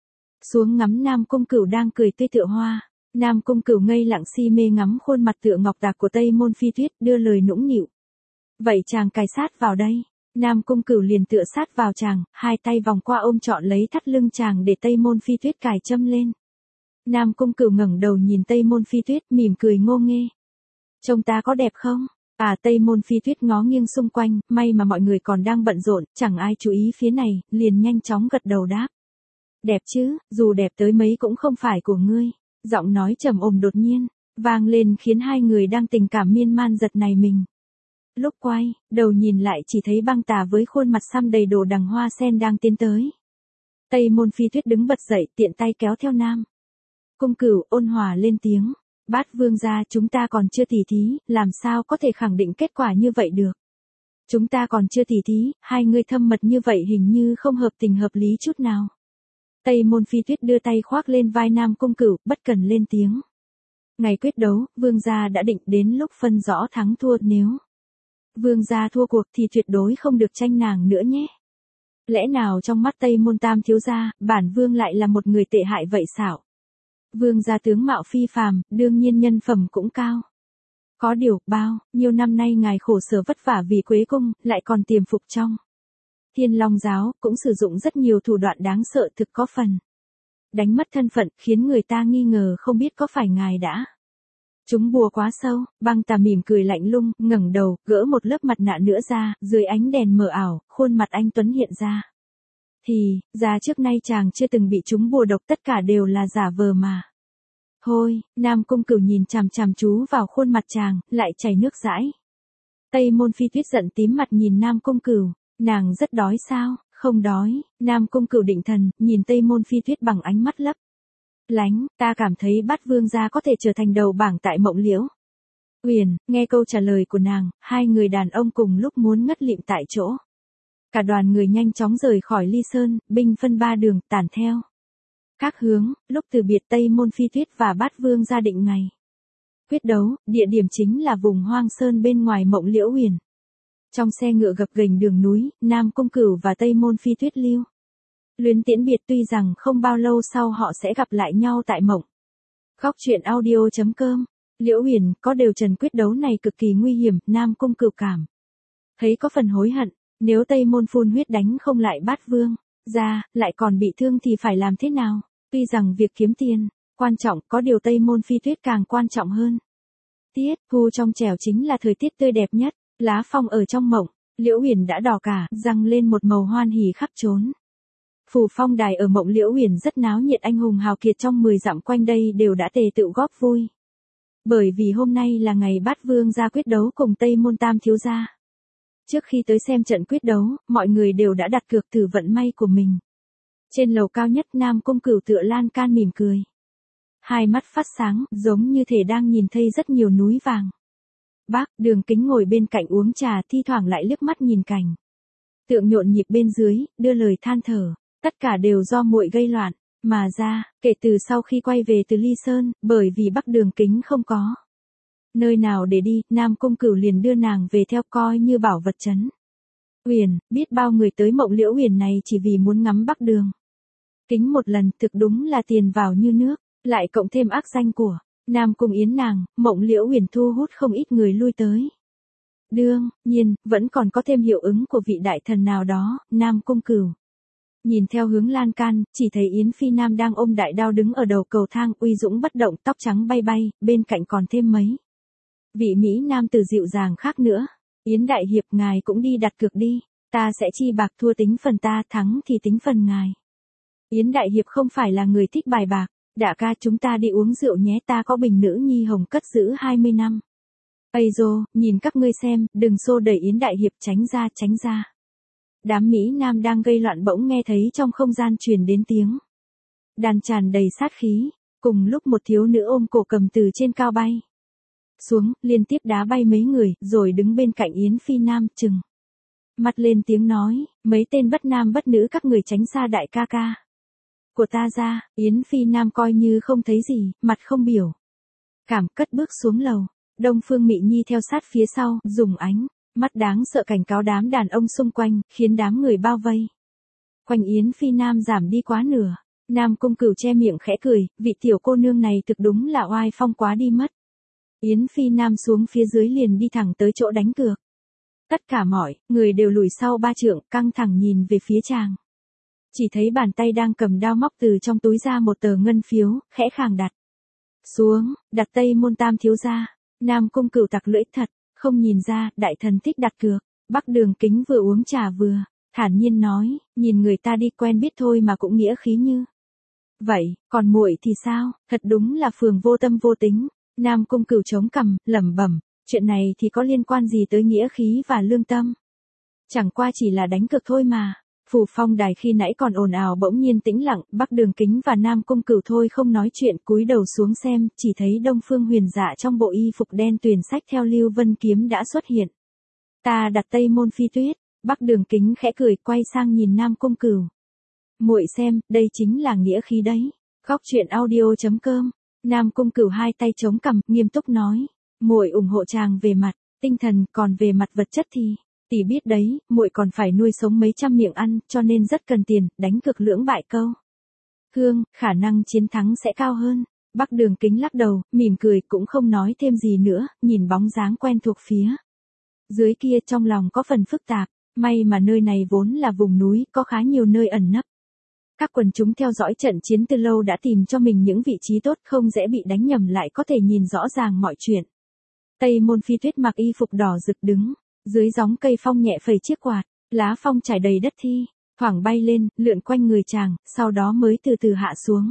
xuống ngắm Nam Cung Cửu đang cười tươi tựa hoa. Nam Cung Cửu ngây lặng si mê ngắm khuôn mặt tựa ngọc tạc của Tây Môn Phi Tuyết, đưa lời nũng nịu. Vậy chàng cài sát vào đây. Nam Cung Cửu liền tựa sát vào chàng, hai tay vòng qua ôm trọn lấy thắt lưng chàng để Tây Môn Phi Tuyết cài châm lên. Nam Cung Cửu ngẩng đầu nhìn Tây Môn Phi Tuyết, mỉm cười ngô nghê. Trông ta có đẹp không? À, Tây Môn Phi Tuyết ngó nghiêng xung quanh, may mà mọi người còn đang bận rộn, chẳng ai chú ý phía này, liền nhanh chóng gật đầu đáp. Đẹp chứ, dù đẹp tới mấy cũng không phải của ngươi. Giọng nói trầm ồm đột nhiên vang lên khiến hai người đang tình cảm miên man giật nảy mình. Lúc quay đầu nhìn lại chỉ thấy Băng Tà với khuôn mặt xăm đầy đồ đằng hoa sen đang tiến tới. Tây Môn Phi Tuyết đứng bật dậy, tiện tay kéo theo Nam Cung Cửu, ôn hòa lên tiếng. Bát vương gia, chúng ta còn chưa tỉ thí, làm sao có thể khẳng định kết quả như vậy được. Chúng ta còn chưa tỉ thí, hai người thâm mật như vậy hình như không hợp tình hợp lý chút nào. Tây Môn Phi Tuyết đưa tay khoác lên vai Nam Cung Cửu, bất cần lên tiếng. Ngày quyết đấu, vương gia đã định, đến lúc phân rõ thắng thua, nếu vương gia thua cuộc thì tuyệt đối không được tranh nàng nữa nhé. Lẽ nào trong mắt Tây Môn Tam thiếu gia, bản vương lại là một người tệ hại vậy sao? Vương gia tướng mạo phi phàm, đương nhiên nhân phẩm cũng cao. Có điều, bao nhiêu năm nay ngài khổ sở vất vả vì Quế cung, lại còn tiềm phục trong Thiên Long giáo, cũng sử dụng rất nhiều thủ đoạn đáng sợ, thực có phần đánh mất thân phận, khiến người ta nghi ngờ không biết có phải ngài đã trúng bùa quá sâu. Băng Tà mỉm cười lạnh lùng, ngẩng đầu, gỡ một lớp mặt nạ nữa ra, dưới ánh đèn mờ ảo, khuôn mặt anh tuấn hiện ra. Thì, ra trước nay chàng chưa từng bị trúng bùa độc, tất cả đều là giả vờ mà. Thôi, Nam Cung Cửu nhìn chằm chằm chú vào khuôn mặt chàng, lại chảy nước dãi. Tây Môn Phi Tuyết giận tím mặt nhìn Nam Cung Cửu, nàng rất đói sao? Không đói. Nam Cung Cửu định thần, nhìn Tây Môn Phi Tuyết bằng ánh mắt lấp lánh. Ta cảm thấy Bát vương gia có thể trở thành đầu bảng tại Mộng Liễu Uyển. Nghe câu trả lời của nàng, hai người đàn ông cùng lúc muốn ngất lịm tại chỗ. Cả đoàn người nhanh chóng rời khỏi Ly Sơn, binh phân ba đường, tản theo các hướng. Lúc từ biệt, Tây Môn Phi Tuyết và Bát vương gia định ngày quyết đấu, địa điểm chính là vùng hoang sơn bên ngoài Mộng Liễu Uyển. Trong xe ngựa gập ghềnh đường núi, Nam Cung Cửu và Tây Môn Phi Tuyết lưu luyến tiễn biệt, tuy rằng không bao lâu sau họ sẽ gặp lại nhau tại Mộng Góc Chuyện Audio chấm com. Liễu Uyển, có điều trận quyết đấu này cực kỳ nguy hiểm, Nam Cung Cửu cảm thấy có phần hối hận, nếu Tây Môn phun huyết đánh không lại Bát vương gia, lại còn bị thương thì phải làm thế nào? Tuy rằng việc kiếm tiền quan trọng, có điều Tây Môn Phi Tuyết càng quan trọng hơn. Tiết thu trong trẻo chính là thời tiết tươi đẹp nhất, lá phong ở trong Mộng Liễu Uyển đã đỏ cả, răng lên một màu hoan hỉ khắp trốn. Phủ phong đài ở Mộng Liễu Uyển rất náo nhiệt, anh hùng hào kiệt trong mười dặm quanh đây đều đã tề tựu góp vui. Bởi vì hôm nay là ngày Bát vương gia quyết đấu cùng Tây Môn Tam thiếu gia. Trước khi tới xem trận quyết đấu, mọi người đều đã đặt cược thử vận may của mình. Trên lầu cao nhất, Nam Cung Cửu tựa lan can mỉm cười. Hai mắt phát sáng, giống như thể đang nhìn thấy rất nhiều núi vàng. Bác, Đường Kính ngồi bên cạnh uống trà, thi thoảng lại liếc mắt nhìn cảnh tượng nhộn nhịp bên dưới, đưa lời than thở. Tất cả đều do muội gây loạn, mà ra, kể từ sau khi quay về từ Ly Sơn, bởi vì Bắc Đường Kính không có nơi nào để đi, Nam Cung Cửu liền đưa nàng về theo, coi như bảo vật trấn Uyển. Biết bao người tới Mộng Liễu Uyển này chỉ vì muốn ngắm Bắc Đường Kính một lần, thực đúng là tiền vào như nước, lại cộng thêm ác danh của Nam Cung Yến nàng, Mộng Liễu Uyển thu hút không ít người lui tới. Đương nhiên, vẫn còn có thêm hiệu ứng của vị đại thần nào đó. Nam Cung Cửu nhìn theo hướng lan can, chỉ thấy Yến Phi Nam đang ôm đại đao đứng ở đầu cầu thang, uy dũng bất động, tóc trắng bay bay, bên cạnh còn thêm mấy vị Mỹ Nam tử dịu dàng khác nữa. Yến đại hiệp, ngài cũng đi đặt cược đi, ta sẽ chi bạc, thua tính phần ta, thắng thì tính phần ngài. Yến đại hiệp không phải là người thích bài bạc. Đạ ca, chúng ta đi uống rượu nhé, ta có bình nữ nhi hồng cất giữ hai mươi năm. Ây dô, nhìn các ngươi xem, đừng xô đẩy Yến đại hiệp, tránh ra, tránh ra. Đám Mỹ Nam đang gây loạn bỗng nghe thấy trong không gian truyền đến tiếng đàn tràn đầy sát khí. Cùng lúc một thiếu nữ ôm cổ cầm từ trên cao bay xuống, liên tiếp đá bay mấy người, rồi đứng bên cạnh Yến Phi Nam, chừng Mặt lên tiếng nói, mấy tên bất nam bất nữ các người tránh xa đại ca ca của ta ra. Yến Phi Nam coi như không thấy gì, mặt không biểu cảm cất bước xuống lầu. Đông Phương Mị Nhi theo sát phía sau, dùng ánh mắt đáng sợ cảnh cáo đám đàn ông xung quanh, khiến đám người bao vây quanh Yến Phi Nam giảm đi quá nửa. Nam Cung Cửu che miệng khẽ cười, vị tiểu cô nương này thực đúng là oai phong quá đi mất. Yến Phi Nam xuống phía dưới liền đi thẳng tới chỗ đánh cược. Tất cả mọi người đều lùi sau ba trượng, căng thẳng nhìn về phía chàng. Chỉ thấy bàn tay đang cầm đao móc từ trong túi ra một tờ ngân phiếu, khẽ khàng đặt xuống, đặt Tây Môn Tam thiếu gia. Nam Cung Cửu tặc lưỡi thật, không nhìn ra, đại thần thích đặt cược. Bắc Đường Kính vừa uống trà vừa thản nhiên nói, nhìn người ta đi quen biết thôi mà cũng nghĩa khí như vậy, còn muội thì sao? Thật đúng là phường vô tâm vô tính. Nam Cung Cửu chống cằm, lẩm bẩm, chuyện này thì có liên quan gì tới nghĩa khí và lương tâm? Chẳng qua chỉ là đánh cược thôi mà. Phủ Phong đài khi nãy còn ồn ào bỗng nhiên tĩnh lặng, Bắc Đường Kính và Nam Cung Cửu thôi không nói chuyện, cúi đầu xuống xem, chỉ thấy Đông Phương Huyền Dạ trong bộ y phục đen tuyền sách theo Lưu Vân Kiếm đã xuất hiện. Ta đặt Tây Môn Phi Tuyết. Bắc Đường Kính khẽ cười, quay sang nhìn Nam Cung Cửu. Muội xem, đây chính là nghĩa khí đấy. Góc truyện audio chấm com. Nam Cung Cửu hai tay chống cằm, nghiêm túc nói, muội ủng hộ chàng về mặt tinh thần, còn về mặt vật chất thì tỷ biết đấy, muội còn phải nuôi sống mấy trăm miệng ăn, cho nên rất cần tiền, đánh cược lưỡng bại câu thương, khả năng chiến thắng sẽ cao hơn. Bắc Đường Kính lắc đầu, mỉm cười, cũng không nói thêm gì nữa, nhìn bóng dáng quen thuộc phía dưới kia trong lòng có phần phức tạp. May mà nơi này vốn là vùng núi, có khá nhiều nơi ẩn nấp. Các quần chúng theo dõi trận chiến từ lâu đã tìm cho mình những vị trí tốt, không dễ bị đánh nhầm, lại có thể nhìn rõ ràng mọi chuyện. Tây Môn Phi Tuyết mặc y phục đỏ rực đứng dưới gióng cây phong nhẹ phẩy chiếc quạt, lá phong trải đầy đất thi, thoảng bay lên, lượn quanh người chàng, sau đó mới từ từ hạ xuống.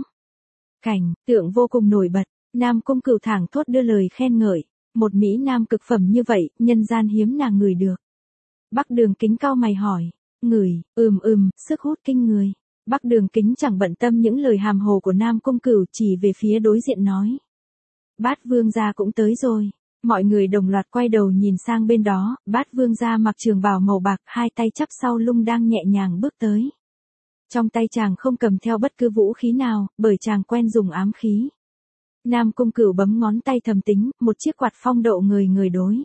Cảnh tượng vô cùng nổi bật. Nam Cung Cửu thẳng thốt đưa lời khen ngợi, một mỹ nam cực phẩm như vậy, nhân gian hiếm nàng ngửi được. Bắc Đường Kính cau mày hỏi, ngửi? Ừm ừm, sức hút kinh người. Bắc Đường Kính chẳng bận tâm những lời hàm hồ của Nam Cung Cửu, chỉ về phía đối diện nói, Bát Vương gia cũng tới rồi. Mọi người đồng loạt quay đầu nhìn sang bên đó, Bát Vương gia mặc trường bào màu bạc, hai tay chắp sau lưng đang nhẹ nhàng bước tới. Trong tay chàng không cầm theo bất cứ vũ khí nào, bởi chàng quen dùng ám khí. Nam Cung Cửu bấm ngón tay thầm tính, một chiếc quạt phong độ người người đối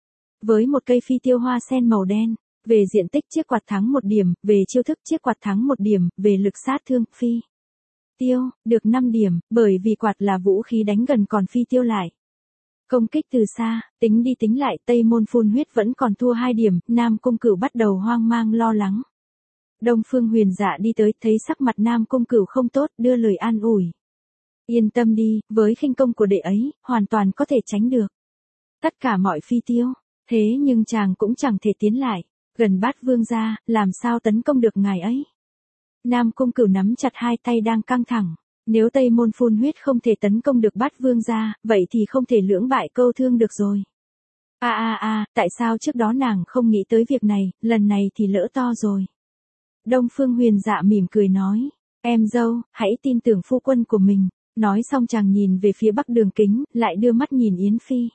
với một cây phi tiêu hoa sen màu đen. Về diện tích chiếc quạt thắng một điểm, về chiêu thức chiếc quạt thắng một điểm, về lực sát thương, phi tiêu được năm điểm, bởi vì quạt là vũ khí đánh gần còn phi tiêu lại công kích từ xa. Tính đi tính lại, Tây Môn phun huyết vẫn còn thua hai điểm. Nam Cung Cửu bắt đầu hoang mang lo lắng. Đông Phương Huyền Dạ đi tới, thấy sắc mặt Nam Cung Cửu không tốt, đưa lời an ủi, yên tâm đi, với khinh công của đệ ấy, hoàn toàn có thể tránh được tất cả mọi phi tiêu. Thế nhưng chàng cũng chẳng thể tiến lại gần Bát Vương gia, làm sao tấn công được ngài ấy? Nam Cung Cửu nắm chặt hai tay đang căng thẳng. Nếu Tây Môn phun huyết không thể tấn công được Bát Vương gia, vậy thì không thể lưỡng bại câu thương được rồi. A a a, tại sao trước đó nàng không nghĩ tới việc này, lần này thì lỡ to rồi. Đông Phương Huyền Dạ mỉm cười nói, em dâu, hãy tin tưởng phu quân của mình. Nói xong chàng nhìn về phía Bắc Đường Kính, lại đưa mắt nhìn Yến Phi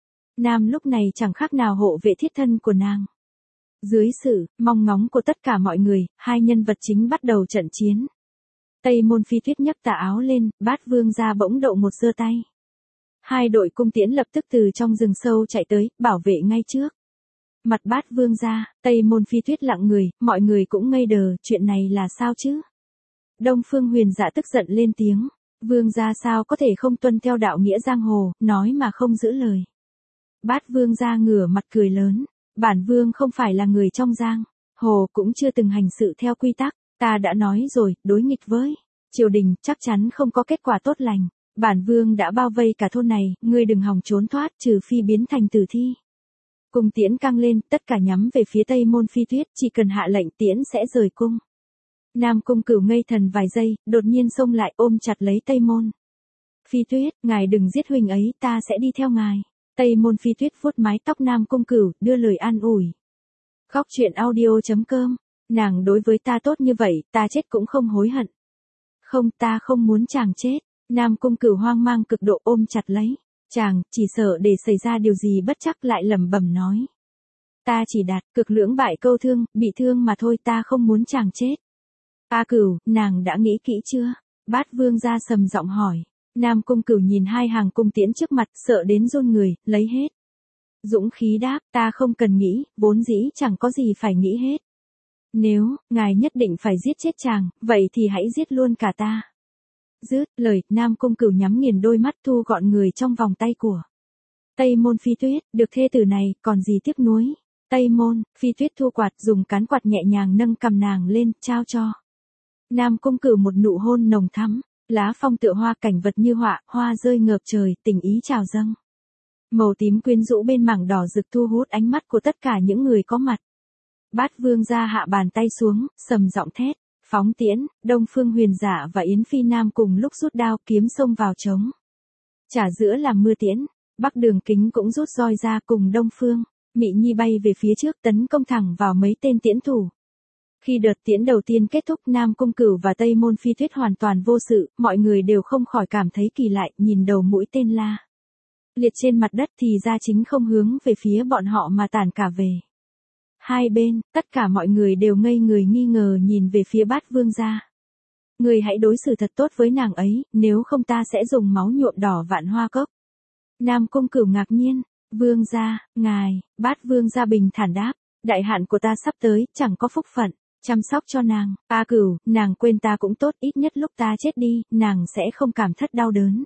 Nam lúc này chẳng khác nào hộ vệ thiết thân của nàng. Dưới sự mong ngóng của tất cả mọi người, hai nhân vật chính bắt đầu trận chiến. Tây Môn Phi Tuyết nhấc tà áo lên, Bát Vương gia bỗng độ một giơ tay. Hai đội cung tiễn lập tức từ trong rừng sâu chạy tới, bảo vệ ngay trước mặt Bát Vương gia. Tây Môn Phi Tuyết lặng người, mọi người cũng ngây đờ, chuyện này là sao chứ? Đông Phương Huyền Dạ tức giận lên tiếng, Vương gia sao có thể không tuân theo đạo nghĩa giang hồ, nói mà không giữ lời. Bát Vương gia ngửa mặt cười lớn, bản vương không phải là người trong giang hồ, cũng chưa từng hành sự theo quy tắc, ta đã nói rồi, đối nghịch với triều đình chắc chắn không có kết quả tốt lành. Bản vương đã bao vây cả thôn này, ngươi đừng hòng trốn thoát, trừ phi biến thành tử thi. Cung tiễn căng lên, tất cả nhắm về phía Tây Môn Phi Tuyết, chỉ cần hạ lệnh tiễn sẽ rời cung. Nam Cung Cửu ngây thần vài giây, đột nhiên xông lại ôm chặt lấy Tây Môn Phi Tuyết, ngài đừng giết huynh ấy, ta sẽ đi theo ngài. Tây Môn Phi Tuyết vuốt mái tóc Nam Cung Cửu, đưa lời an ủi. Góc truyện audio chấm com, nàng đối với ta tốt như vậy, ta chết cũng không hối hận. Không, ta không muốn chàng chết. Nam Cung Cửu hoang mang cực độ ôm chặt lấy chàng, chỉ sợ để xảy ra điều gì bất trắc, lại lẩm bẩm nói, Ta chỉ đạt cực lưỡng bại câu thương, bị thương mà thôi, ta không muốn chàng chết. A Cửu, nàng đã nghĩ kỹ chưa? Bát Vương gia sầm giọng hỏi. Nam Cung Cửu nhìn hai hàng cung tiễn trước mặt, sợ đến run người, lấy hết dũng khí đáp, ta không cần nghĩ, vốn dĩ chẳng có gì phải nghĩ hết. Nếu, ngài nhất định phải giết chết chàng, vậy thì hãy giết luôn cả ta. Dứt lời, Nam Cung Cửu nhắm nghiền đôi mắt thu gọn người trong vòng tay của Tây Môn Phi Tuyết, được thê tử này, còn gì tiếc nuối. Tây Môn, Phi Tuyết thu quạt, dùng cán quạt nhẹ nhàng nâng cầm nàng lên, trao cho Nam Cung Cửu một nụ hôn nồng thắm, lá phong tựa hoa, cảnh vật như họa, hoa rơi ngập trời, tình ý trào dâng. Màu tím quyến rũ bên mảng đỏ rực thu hút ánh mắt của tất cả những người có mặt. Bát Vương gia hạ bàn tay xuống, sầm giọng thét, phóng tiễn. Đông Phương Huyền Giả và Yến Phi Nam cùng lúc rút đao kiếm xông vào trống. Trả giữa làm mưa tiễn, Bắc Đường Kính cũng rút roi ra cùng Đông Phương Mị Nhi bay về phía trước tấn công thẳng vào mấy tên tiễn thủ. Khi đợt tiễn đầu tiên kết thúc, Nam Cung Cửu và Tây Môn Phi Tuyết hoàn toàn vô sự, mọi người đều không khỏi cảm thấy kỳ lạ, nhìn đầu mũi tên la liệt trên mặt đất thì ra chính không hướng về phía bọn họ mà tản cả về hai bên, tất cả mọi người đều ngây người nghi ngờ nhìn về phía Bát Vương gia. Người hãy đối xử thật tốt với nàng ấy, nếu không ta sẽ dùng máu nhuộm đỏ Vạn Hoa Cốc. Nam Cung Cửu ngạc nhiên, Vương gia, ngài. Bát Vương gia bình thản đáp, đại hạn của ta sắp tới, chẳng có phúc phận chăm sóc cho nàng. A Cửu, nàng quên ta cũng tốt, ít nhất lúc ta chết đi, nàng sẽ không cảm thất đau đớn.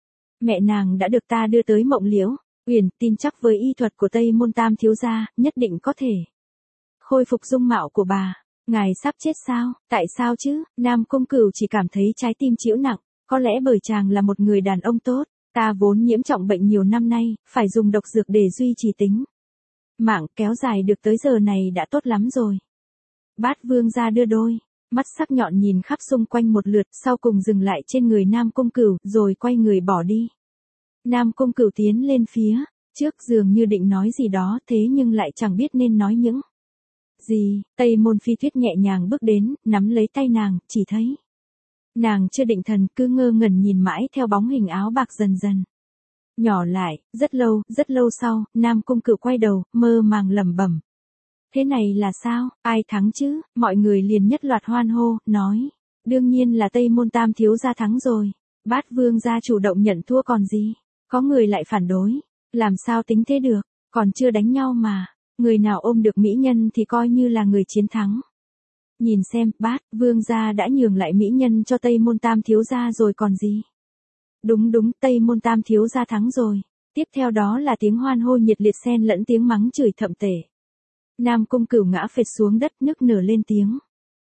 Mẹ nàng đã được ta đưa tới Mộng Liễu Uyển, tin chắc với y thuật của Tây Môn Tam thiếu gia, nhất định có thể khôi phục dung mạo của bà. Ngài sắp chết sao? Tại sao chứ? Nam Cung Cửu chỉ cảm thấy trái tim chịu nặng, có lẽ bởi chàng là một người đàn ông tốt, ta vốn nhiễm trọng bệnh nhiều năm nay, phải dùng độc dược để duy trì tính mạng, kéo dài được tới giờ này đã tốt lắm rồi. Bát Vương gia đưa đôi mắt sắc nhọn nhìn khắp xung quanh một lượt, sau cùng dừng lại trên người Nam Cung Cửu, rồi quay người bỏ đi. Nam Cung Cửu tiến lên phía trước, dường như định nói gì đó, thế nhưng lại chẳng biết nên nói những gì. Tây Môn Phi Tuyết nhẹ nhàng bước đến, nắm lấy tay nàng, chỉ thấy nàng chưa định thần, cứ ngơ ngẩn nhìn mãi theo bóng hình áo bạc dần dần nhỏ lại. Rất lâu, rất lâu sau, Nam Cung Cửu quay đầu, mơ màng lẩm bẩm. Thế này là sao? Ai thắng chứ? Mọi người liền nhất loạt hoan hô, nói. Đương nhiên là Tây Môn Tam thiếu gia thắng rồi. Bát Vương gia chủ động nhận thua còn gì. Có người lại phản đối. Làm sao tính thế được? Còn chưa đánh nhau mà. Người nào ôm được mỹ nhân thì coi như là người chiến thắng. Nhìn xem, Bát Vương gia đã nhường lại mỹ nhân cho Tây Môn Tam thiếu gia rồi còn gì. Đúng đúng, Tây Môn Tam thiếu gia thắng rồi. Tiếp theo đó là tiếng hoan hô nhiệt liệt xen lẫn tiếng mắng chửi thậm tệ. Nam Cung Cửu ngã phệt xuống đất, nức nở lên tiếng.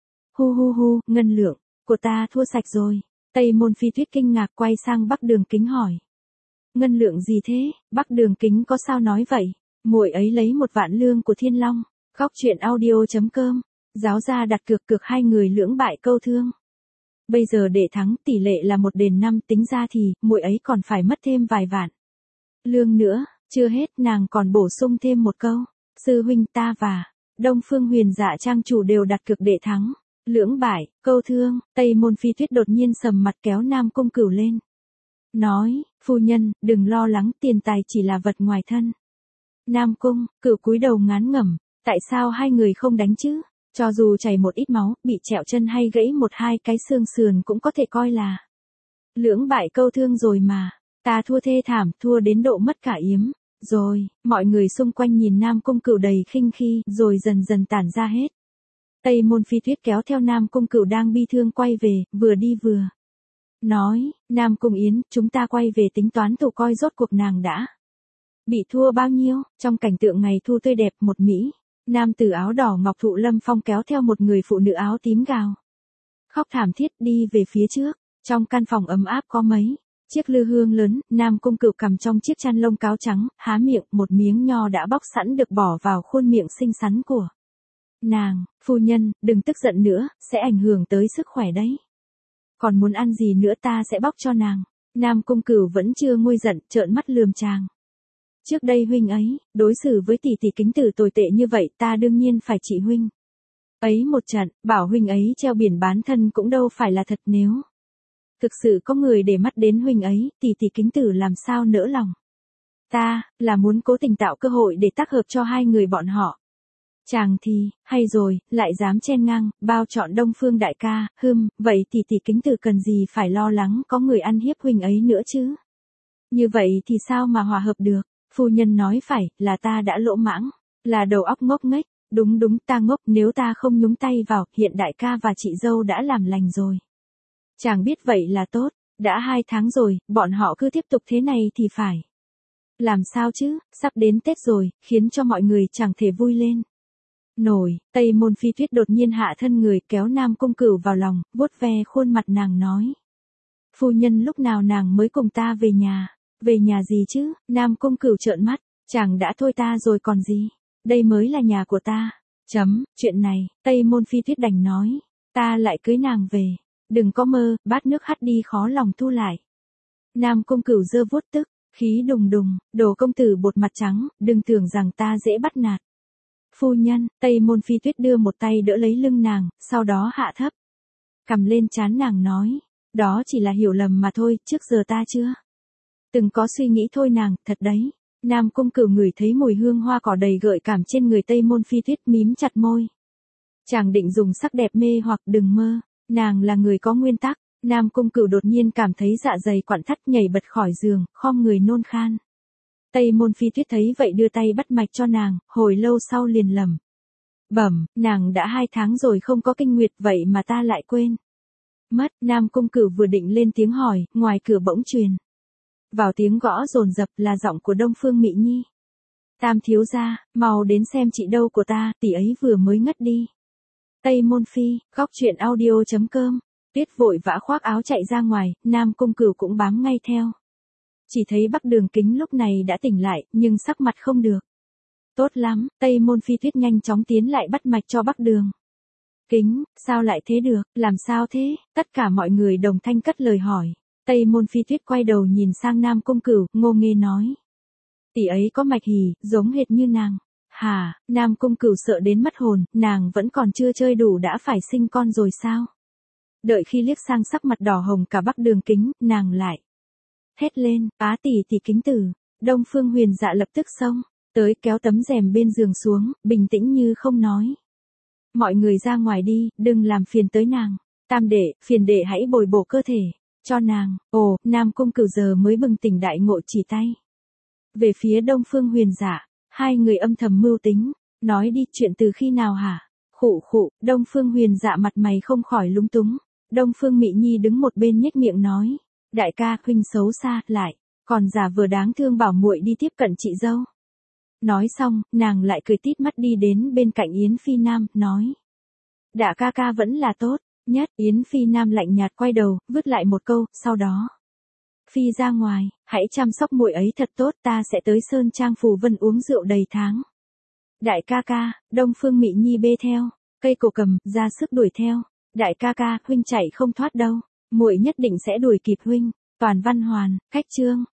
Hu hu hu, ngân lượng của ta thua sạch rồi. Tây Môn Phi Tuyết kinh ngạc quay sang Bắc Đường Kính hỏi. Ngân lượng gì thế? Bắc Đường Kính có sao nói vậy? Muội ấy lấy một vạn lương của Thiên Long. Góc truyện audio chấm com. Giáo gia đặt cược cược hai người lưỡng bại câu thương. Bây giờ để thắng tỷ lệ là một đền năm, tính ra thì muội ấy còn phải mất thêm vài vạn lương nữa. Chưa hết, nàng còn bổ sung thêm một câu. Sư huynh ta và Đông Phương Huyền Dạ trang chủ đều đặt cược để thắng lưỡng bại câu thương. Tây Môn Phi Tuyết đột nhiên sầm mặt kéo Nam Cung Cửu lên, nói, phu nhân, đừng lo lắng, tiền tài chỉ là vật ngoài thân. Nam Cung Cửu cúi đầu ngán ngẩm, tại sao hai người không đánh chứ? Cho dù chảy một ít máu, bị trẹo chân hay gãy một hai cái xương sườn cũng có thể coi là lưỡng bại câu thương rồi mà. Ta thua thê thảm, thua đến độ mất cả yếm. Rồi, mọi người xung quanh nhìn Nam Cung Cửu đầy khinh khi, rồi dần dần tản ra hết. Tây Môn Phi Tuyết kéo theo Nam Cung Cửu đang bi thương quay về, vừa đi vừa nói, Nam Cung Yến, chúng ta quay về tính toán thù coi rốt cuộc nàng đã bị thua bao nhiêu. Trong cảnh tượng ngày thu tươi đẹp, một Mỹ nam tử áo đỏ ngọc thụ lâm phong kéo theo một người phụ nữ áo tím gào khóc thảm thiết đi về phía trước. Trong căn phòng ấm áp có mấy chiếc lư hương lớn, Nam Cung Cửu cầm trong chiếc chăn lông cáo trắng, há miệng, một miếng nho đã bóc sẵn được bỏ vào khuôn miệng xinh xắn của nàng. Phu nhân, đừng tức giận nữa, sẽ ảnh hưởng tới sức khỏe đấy. Còn muốn ăn gì nữa ta sẽ bóc cho nàng. Nam Cung Cửu vẫn chưa nguôi giận, trợn mắt lườm chàng. Trước đây huynh ấy, đối xử với tỷ tỷ Kính Tử tồi tệ như vậy, ta đương nhiên phải trị huynh ấy một trận, bảo huynh ấy treo biển bán thân cũng đâu phải là thật. Nếu thực sự có người để mắt đến huynh ấy, tỷ tỷ Kính Tử làm sao nỡ lòng. Ta, là muốn cố tình tạo cơ hội để tác hợp cho hai người bọn họ. Chàng thì, hay rồi, lại dám chen ngang, bao chọn Đông Phương đại ca, hừm, vậy thì tỷ kính từ cần gì phải lo lắng có người ăn hiếp huynh ấy nữa chứ. Như vậy thì sao mà hòa hợp được, phu nhân nói phải, là ta đã lỗ mãng, là đầu óc ngốc nghếch, đúng đúng ta ngốc nếu ta không nhúng tay vào, hiện đại ca và chị dâu đã làm lành rồi. Chàng biết vậy là tốt, đã hai tháng rồi, bọn họ cứ tiếp tục thế này thì phải. Làm sao chứ, sắp đến Tết rồi, khiến cho mọi người chẳng thể vui lên nổi. Tây Môn Phi Tuyết đột nhiên hạ thân người kéo Nam Cung Cửu vào lòng, vuốt ve khuôn mặt nàng nói. Phu nhân lúc nào nàng mới cùng ta về nhà, về nhà gì chứ, Nam Cung Cửu trợn mắt, chàng đã thôi ta rồi còn gì, đây mới là nhà của ta. Chấm, chuyện này, Tây Môn Phi Tuyết đành nói, ta lại cưới nàng về, đừng có mơ, bát nước hắt đi khó lòng thu lại. Nam Cung Cửu giơ vuốt tức, khí đùng đùng, đồ công tử bột mặt trắng, đừng tưởng rằng ta dễ bắt nạt. Phu nhân, Tây Môn Phi Tuyết đưa một tay đỡ lấy lưng nàng, sau đó hạ thấp cầm lên trán nàng nói, đó chỉ là hiểu lầm mà thôi, trước giờ ta chưa từng có suy nghĩ thôi nàng, thật đấy. Nam Cung Cửu ngửi thấy mùi hương hoa cỏ đầy gợi cảm trên người Tây Môn Phi Tuyết, mím chặt môi. Chàng định dùng sắc đẹp mê hoặc, đừng mơ, nàng là người có nguyên tắc. Nam Cung Cửu đột nhiên cảm thấy dạ dày quặn thắt, nhảy bật khỏi giường, khom người nôn khan. Tây Môn Phi Tuyết thấy vậy đưa tay bắt mạch cho nàng, hồi lâu sau liền lẩm bẩm, nàng đã hai tháng rồi không có kinh nguyệt, vậy mà ta lại quên mất. Nam Cung Cửu vừa định lên tiếng hỏi, ngoài cửa bỗng truyền vào tiếng gõ dồn dập, là giọng của Đông Phương Mị Nhi. Tam thiếu gia, mau đến xem chị dâu của ta, tỷ ấy vừa mới ngất đi. Tây Môn Phi, góc truyện audio chấm com. Tuyết vội vã khoác áo chạy ra ngoài, Nam Cung Cửu cũng bám ngay theo. Chỉ thấy Bắc Đường Kính lúc này đã tỉnh lại, nhưng sắc mặt không được tốt lắm. Tây Môn Phi Tuyết nhanh chóng tiến lại bắt mạch cho Bắc Đường Kính. Sao lại thế được, làm sao thế? Tất cả mọi người đồng thanh cất lời hỏi. Tây Môn Phi Tuyết quay đầu nhìn sang Nam Cung Cửu, ngô nghê nói. Tỷ ấy có mạch hỉ, giống hệt như nàng. Hả? Nam Cung Cửu sợ đến mất hồn, nàng vẫn còn chưa chơi đủ đã phải sinh con rồi sao? Đợi khi liếc sang sắc mặt đỏ hồng cả Bắc Đường Kính, nàng lại hét lên, á tỷ tỷ kính tử. Đông Phương Huyền Dạ lập tức xông tới, kéo tấm rèm bên giường xuống, bình tĩnh như không nói. Mọi người ra ngoài đi, đừng làm phiền tới nàng. Tam đệ, phiền đệ hãy bồi bổ cơ thể cho nàng. Ồ, Nam Cung Cửu giờ mới bừng tỉnh đại ngộ, chỉ tay về phía Đông Phương Huyền Dạ. Hai người âm thầm mưu tính, nói đi, chuyện từ khi nào hả? Khụ khụ, Đông Phương Huyền Dạ mặt mày không khỏi lúng túng. Đông Phương Mị Nhi đứng một bên nhếch miệng nói, đại ca huynh xấu xa, lại còn giả vờ đáng thương bảo muội đi tiếp cận chị dâu. Nói xong, nàng lại cười tít mắt đi đến bên cạnh Yến Phi Nam, nói, đại ca ca vẫn là tốt nhất. Yến Phi Nam lạnh nhạt quay đầu, vứt lại một câu, sau đó phi ra ngoài, hãy chăm sóc muội ấy thật tốt, ta sẽ tới Sơn Trang Phù Vân uống rượu đầy tháng. Đại ca ca. Đông Phương Mị Nhi bê theo cây cổ cầm, ra sức đuổi theo. Đại ca ca, huynh chạy không thoát đâu, muội nhất định sẽ đuổi kịp huynh. Toàn văn hoàn, cách chương.